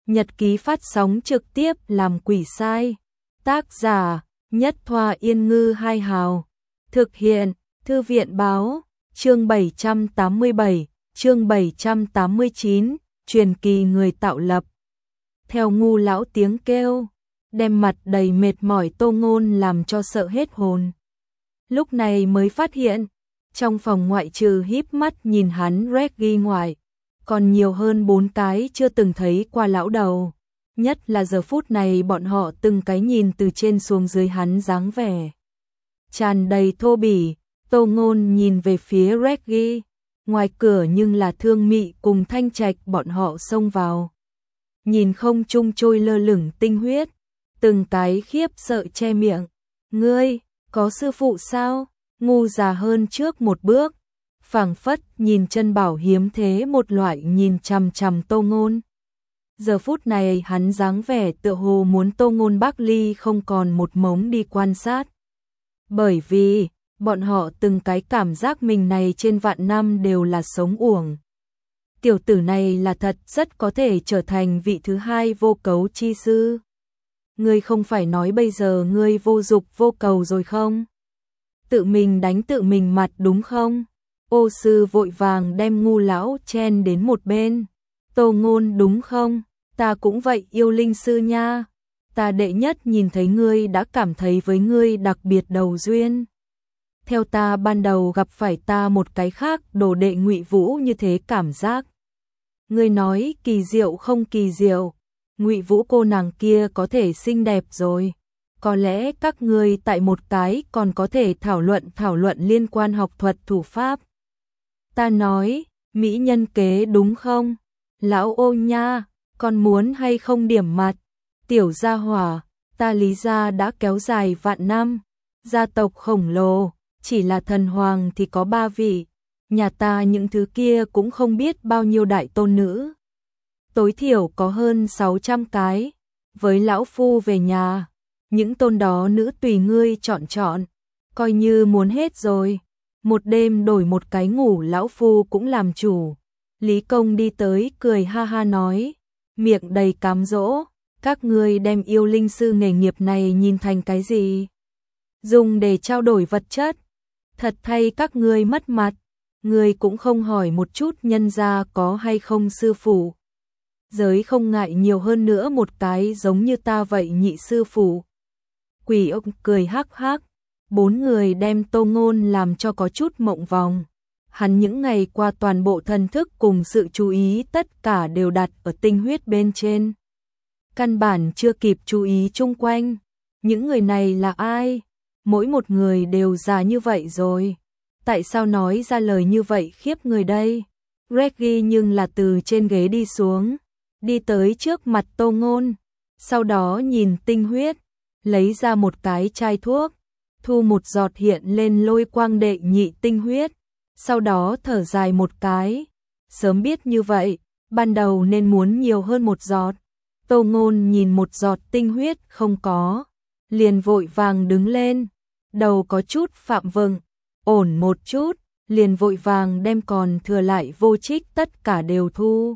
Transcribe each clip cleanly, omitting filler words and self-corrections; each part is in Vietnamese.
Nhật ký phát sóng trực tiếp làm quỷ sai. Tác giả: Nhất Thoa Yên Ngư Hai Hào. Thực hiện: Thư viện báo. Chương 787, chương 789, truyền kỳ người tạo lập. Theo ngu lão tiếng kêu, đem mặt đầy mệt mỏi Tô Ngôn làm cho sợ hết hồn. Lúc này mới phát hiện, trong phòng ngoại trừ híp mắt nhìn hắn Reggie ngoài, còn nhiều hơn 4 cái chưa từng thấy qua lão đầu. Nhất là giờ phút này bọn họ từng cái nhìn từ trên xuống dưới hắn dáng vẻ tràn đầy thô bỉ. Tô Ngôn nhìn về phía Reggie, ngoài cửa nhưng là Thương Mị cùng Thanh Trạch bọn họ xông vào. Nhìn không trung trôi lơ lửng tinh huyết, từng cái khiếp sợ che miệng. Ngươi, có sư phụ sao? Ngu già hơn trước một bước, phảng phất nhìn chân bảo hiếm thế một loại nhìn chằm chằm Tô Ngôn. Giờ phút này hắn dáng vẻ tựa hồ muốn Tô Ngôn Bắc ly không còn một mống đi quan sát. Bởi vì, bọn họ từng cái cảm giác mình này trên vạn năm đều là sống uổng. Tiểu tử này là thật rất có thể trở thành vị thứ hai vô cấu chi sư. Ngươi không phải nói bây giờ ngươi vô dục vô cầu rồi không? Tự mình đánh tự mình mặt đúng không? Ô sư vội vàng đem ngu lão chen đến một bên. Tô Ngôn đúng không? Ta cũng vậy yêu linh sư nha. Ta đệ nhất nhìn thấy ngươi đã cảm thấy với ngươi đặc biệt đầu duyên. Theo ta ban đầu gặp phải ta một cái khác đồ đệ Ngụy Vũ như thế cảm giác. Ngươi nói kỳ diệu không kỳ diệu, Ngụy Vũ cô nàng kia có thể xinh đẹp rồi. Có lẽ các ngươi tại một cái còn có thể thảo luận liên quan học thuật thủ pháp. Ta nói, mỹ nhân kế đúng không? Lão ô nha, con muốn hay không điểm mặt? Tiểu gia hỏa, ta Lý gia đã kéo dài vạn năm, gia tộc khổng lồ, chỉ là thần hoàng thì có 3 vị, nhà ta những thứ kia cũng không biết bao nhiêu đại tôn nữ. Tối thiểu có hơn 600 cái, với lão phu về nhà, những tôn đó nữ tùy ngươi chọn, coi như muốn hết rồi. Một đêm đổi một cái ngủ lão phu cũng làm chủ. Lý Công đi tới cười ha ha nói, miệng đầy cám dỗ, các ngươi đem yêu linh sư nghề nghiệp này nhìn thành cái gì? Dùng để trao đổi vật chất. Thật thay các ngươi mất mặt, ngươi cũng không hỏi một chút nhân gia có hay không sư phụ. Giới không ngại nhiều hơn nữa một cái giống như ta vậy nhị sư phụ. Quỷ ông cười hắc hắc, 4 người đem Tô Ngôn làm cho có chút mộng vòng. Hắn những ngày qua toàn bộ thần thức cùng sự chú ý tất cả đều đặt ở tinh huyết bên trên. Căn bản chưa kịp chú ý chung quanh. Những người này là ai? Mỗi một người đều già như vậy rồi. Tại sao nói ra lời như vậy khiếp người đây? Reggie nhưng là từ trên ghế đi xuống, đi tới trước mặt Tô Ngôn, sau đó nhìn tinh huyết, lấy ra một cái chai thuốc, thu một giọt hiện lên lôi quang đệ nhị tinh huyết, sau đó thở dài một cái. Sớm biết như vậy, ban đầu nên muốn nhiều hơn một giọt. Tô Ngôn nhìn một giọt tinh huyết không có, liền vội vàng đứng lên, đầu có chút phạm vâng, ổn một chút, liền vội vàng đem còn thừa lại vô trích tất cả đều thu.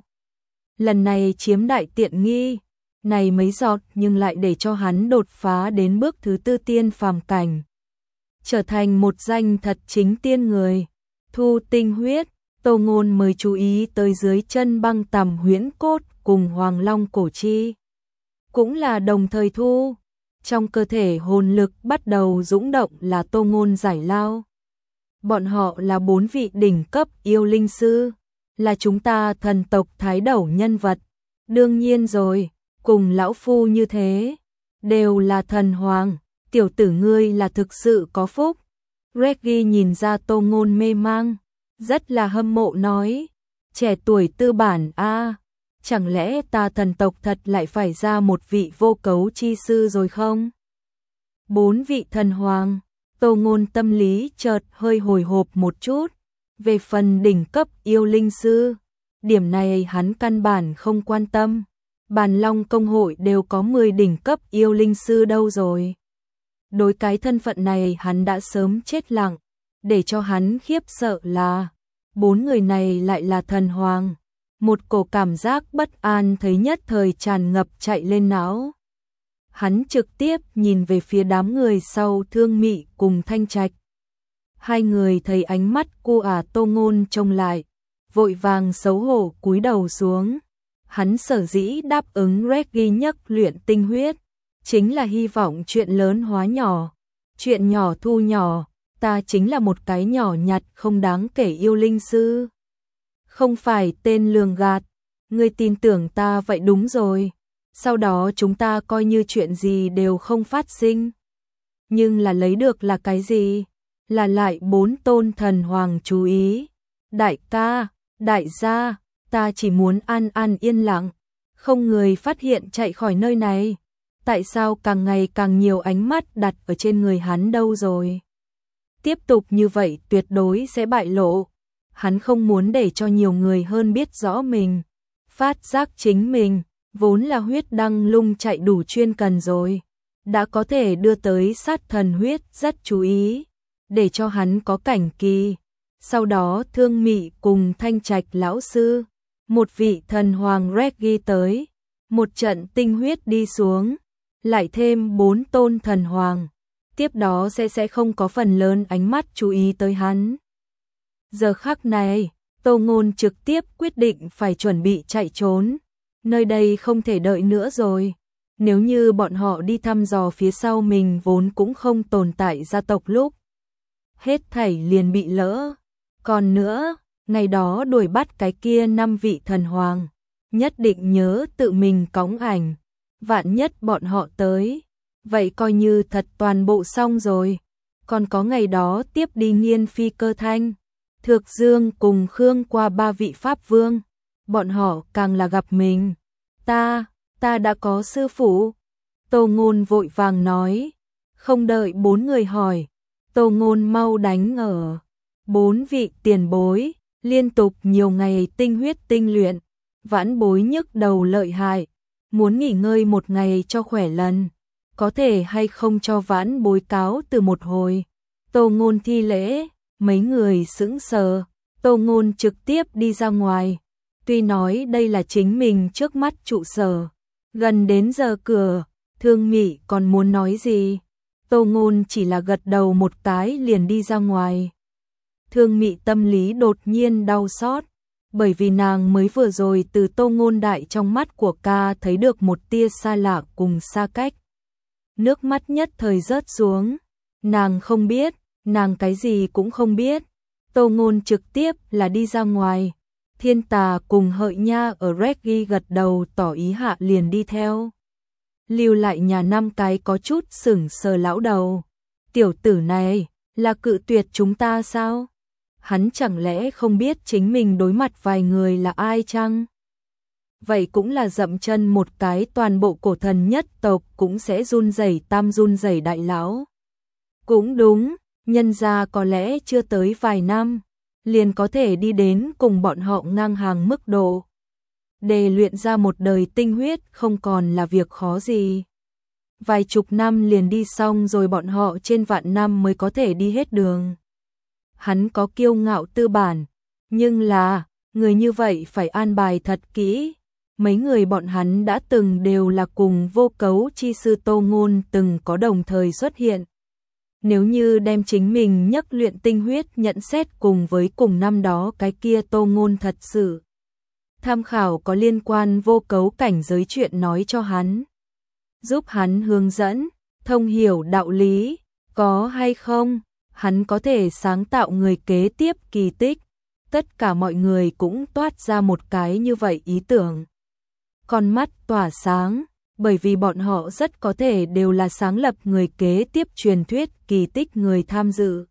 Lần này chiếm đại tiện nghi, này mấy giọt nhưng lại để cho hắn đột phá đến bước thứ 4 tiên phàm cảnh. Trở thành một danh thật chính tiên người. Thu tinh huyết, Tô Ngôn mới chú ý tới dưới chân băng tằm huyễn cốt cùng hoàng long cổ chi. Cũng là đồng thời thu. Trong cơ thể hồn lực bắt đầu dũng động là Tô Ngôn giải lao. Bọn họ là 4 vị đỉnh cấp yêu linh sư, là chúng ta thần tộc thái đẩu nhân vật. Đương nhiên rồi, cùng lão phu như thế, đều là thần hoàng, tiểu tử ngươi là thực sự có phúc. Reggie nhìn ra Tô Ngôn mê mang, rất là hâm mộ nói, trẻ tuổi tư bản a, chẳng lẽ ta thần tộc thật lại phải ra một vị vô cấu chi sư rồi không? 4 vị thần hoàng. Tô Ngôn tâm lý chợt hơi hồi hộp một chút. Về phần đỉnh cấp yêu linh sư, điểm này hắn căn bản không quan tâm. Bàn Long công hội đều có 10 đỉnh cấp yêu linh sư đâu rồi. Đối cái thân phận này hắn đã sớm chết lặng. Để cho hắn khiếp sợ là 4 người này lại là thần hoàng. một cổ cảm giác bất an thấy nhất thời tràn ngập chạy lên não. Hắn trực tiếp nhìn về phía đám người sau Thương Mị cùng Thanh Trạch. Hai người thấy ánh mắt cô Tô Ngôn trông lại, vội vàng xấu hổ cúi đầu xuống. Hắn sở dĩ đáp ứng Reggie nhắc luyện tinh huyết, chính là hy vọng chuyện lớn hóa nhỏ, chuyện nhỏ thu nhỏ, ta chính là một cái nhỏ nhặt không đáng kể yêu linh sư. Không phải tên lường gạt, ngươi tin tưởng ta vậy đúng rồi, sau đó chúng ta coi như chuyện gì đều không phát sinh. Nhưng là lấy được là cái gì? Là lại 4 tôn thần hoàng chú ý. Đại ca, đại gia, ta chỉ muốn an an yên lặng, không người phát hiện chạy khỏi nơi này. Tại sao càng ngày càng nhiều ánh mắt đặt ở trên người hắn đâu rồi? Tiếp tục như vậy tuyệt đối sẽ bại lộ. Hắn không muốn để cho nhiều người hơn biết rõ mình. Phát giác chính mình, vốn là huyết đăng lung chạy đủ chuyên cần rồi. Đã có thể đưa tới sát thần huyết rất chú ý, để cho hắn có cảnh kỳ. Sau đó Thương Mị cùng Thanh Trạch lão sư, một vị thần hoàng Reggie tới, một trận tinh huyết đi xuống, lại thêm 4 tôn thần hoàng, tiếp đó sẽ không có phần lớn ánh mắt chú ý tới hắn. Giờ khắc này, Tô Ngôn trực tiếp quyết định phải chuẩn bị chạy trốn, nơi đây không thể đợi nữa rồi. Nếu như bọn họ đi thăm dò phía sau mình vốn cũng không tồn tại gia tộc lúc, hết thảy liền bị lỡ. Còn nữa, ngày đó đuổi bắt cái kia 5 vị thần hoàng, nhất định nhớ tự mình cõng ảnh, vạn nhất bọn họ tới, vậy coi như thật toàn bộ xong rồi. Còn có ngày đó tiếp đi Nghiên Phi Cơ Thanh, Thược Dương cùng Khương qua 3 vị pháp vương, bọn họ càng là gặp mình. Ta đã có sư phụ. Tô Ngôn vội vàng nói, không đợi 4 người hỏi, Tô Ngôn mau đánh ở 4 vị tiền bối, liên tục nhiều ngày tinh huyết tinh luyện, vãn bối nhức đầu lợi hại, muốn nghỉ ngơi một ngày cho khỏe lần, có thể hay không cho vãn bối cáo từ một hồi. Tô Ngôn thi lễ, mấy người sững sờ, Tô Ngôn trực tiếp đi ra ngoài, tuy nói đây là chính mình trước mắt trụ sở, gần đến giờ cửa, Thương Mị còn muốn nói gì, Tô Ngôn chỉ là gật đầu một cái liền đi ra ngoài. Thương Mị tâm lý đột nhiên đau xót, bởi vì nàng mới vừa rồi từ Tô Ngôn đại trong mắt của ca thấy được một tia xa lạ cùng xa cách. Nước mắt nhất thời rớt xuống, nàng không biết, nàng cái gì cũng không biết. Tô Ngôn trực tiếp là đi ra ngoài, Thiên Tà cùng Hợi Nha ở Reggie gật đầu tỏ ý hạ liền đi theo. Lưu lại nhà 5 cái có chút sững sờ lão đầu. Tiểu tử này, là cự tuyệt chúng ta sao? Hắn chẳng lẽ không biết chính mình đối mặt vài người là ai chăng? Vậy cũng là dậm chân một cái toàn bộ cổ thần nhất tộc cũng sẽ run rẩy tam run rẩy đại lão. Cũng đúng, nhân gia có lẽ chưa tới vài năm, liền có thể đi đến cùng bọn họ ngang hàng mức độ. Để luyện ra một đời tinh huyết không còn là việc khó gì. Vài chục năm liền đi xong rồi bọn họ trên vạn năm mới có thể đi hết đường. Hắn có kiêu ngạo tư bản, nhưng là, người như vậy phải an bài thật kỹ. Mấy người bọn hắn đã từng đều là cùng Vô Cấu chi sư Tô Ngôn từng có đồng thời xuất hiện. Nếu như đem chính mình nhắc luyện tinh huyết nhận xét cùng với cùng năm đó cái kia Tô Ngôn thật sự tham khảo có liên quan Vô Cấu cảnh giới chuyện nói cho hắn, giúp hắn hướng dẫn, thông hiểu đạo lý, có hay không, hắn có thể sáng tạo người kế tiếp kỳ tích. Tất cả mọi người cũng toát ra một cái như vậy ý tưởng. Con mắt tỏa sáng, bởi vì bọn họ rất có thể đều là sáng lập người kế tiếp truyền thuyết kỳ tích người tham dự.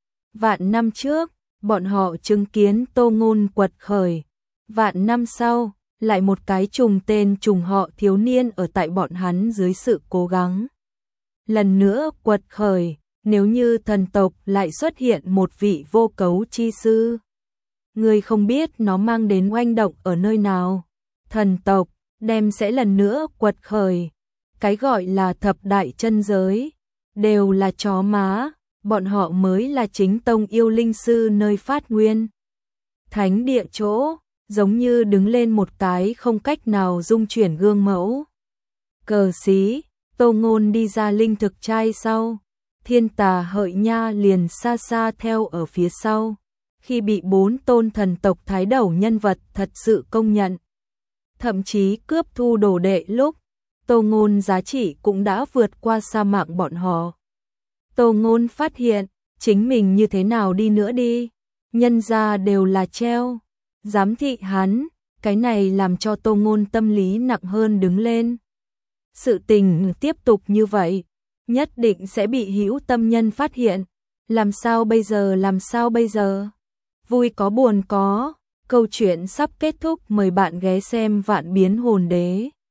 Vạn năm trước, bọn họ chứng kiến Tô Ngôn quật khởi. Vạn năm sau, lại một cái trùng tên trùng họ thiếu niên ở tại bọn hắn dưới sự cố gắng. Lần nữa quật khởi, nếu như thần tộc lại xuất hiện một vị Vô Cấu chi sư. Người không biết nó mang đến oanh động ở nơi nào. Thần tộc đem sẽ lần nữa quật khởi. Cái gọi là thập đại chân giới, đều là chó má, bọn họ mới là chính tông yêu linh sư nơi phát nguyên. Thánh địa chỗ, giống như đứng lên một cái không cách nào dung chuyển gương mẫu. Cờ xí, Tô Ngôn đi ra linh thực trai sau, Thiên Tà Hợi Nha liền xa xa theo ở phía sau. Khi bị 4 tôn thần tộc thái đầu nhân vật thật sự công nhận, thậm chí cướp thu đồ đệ lúc, Tô Ngôn giá trị cũng đã vượt qua sa mạng bọn họ. Tô Ngôn phát hiện, chính mình như thế nào đi nữa đi, nhân ra đều là treo, giám thị hắn, cái này làm cho Tô Ngôn tâm lý nặng hơn đứng lên. Sự tình tiếp tục như vậy, nhất định sẽ bị hữu tâm nhân phát hiện, làm sao bây giờ? Vui có buồn có, câu chuyện sắp kết thúc, mời bạn ghé xem Vạn Biến Hồn Đế.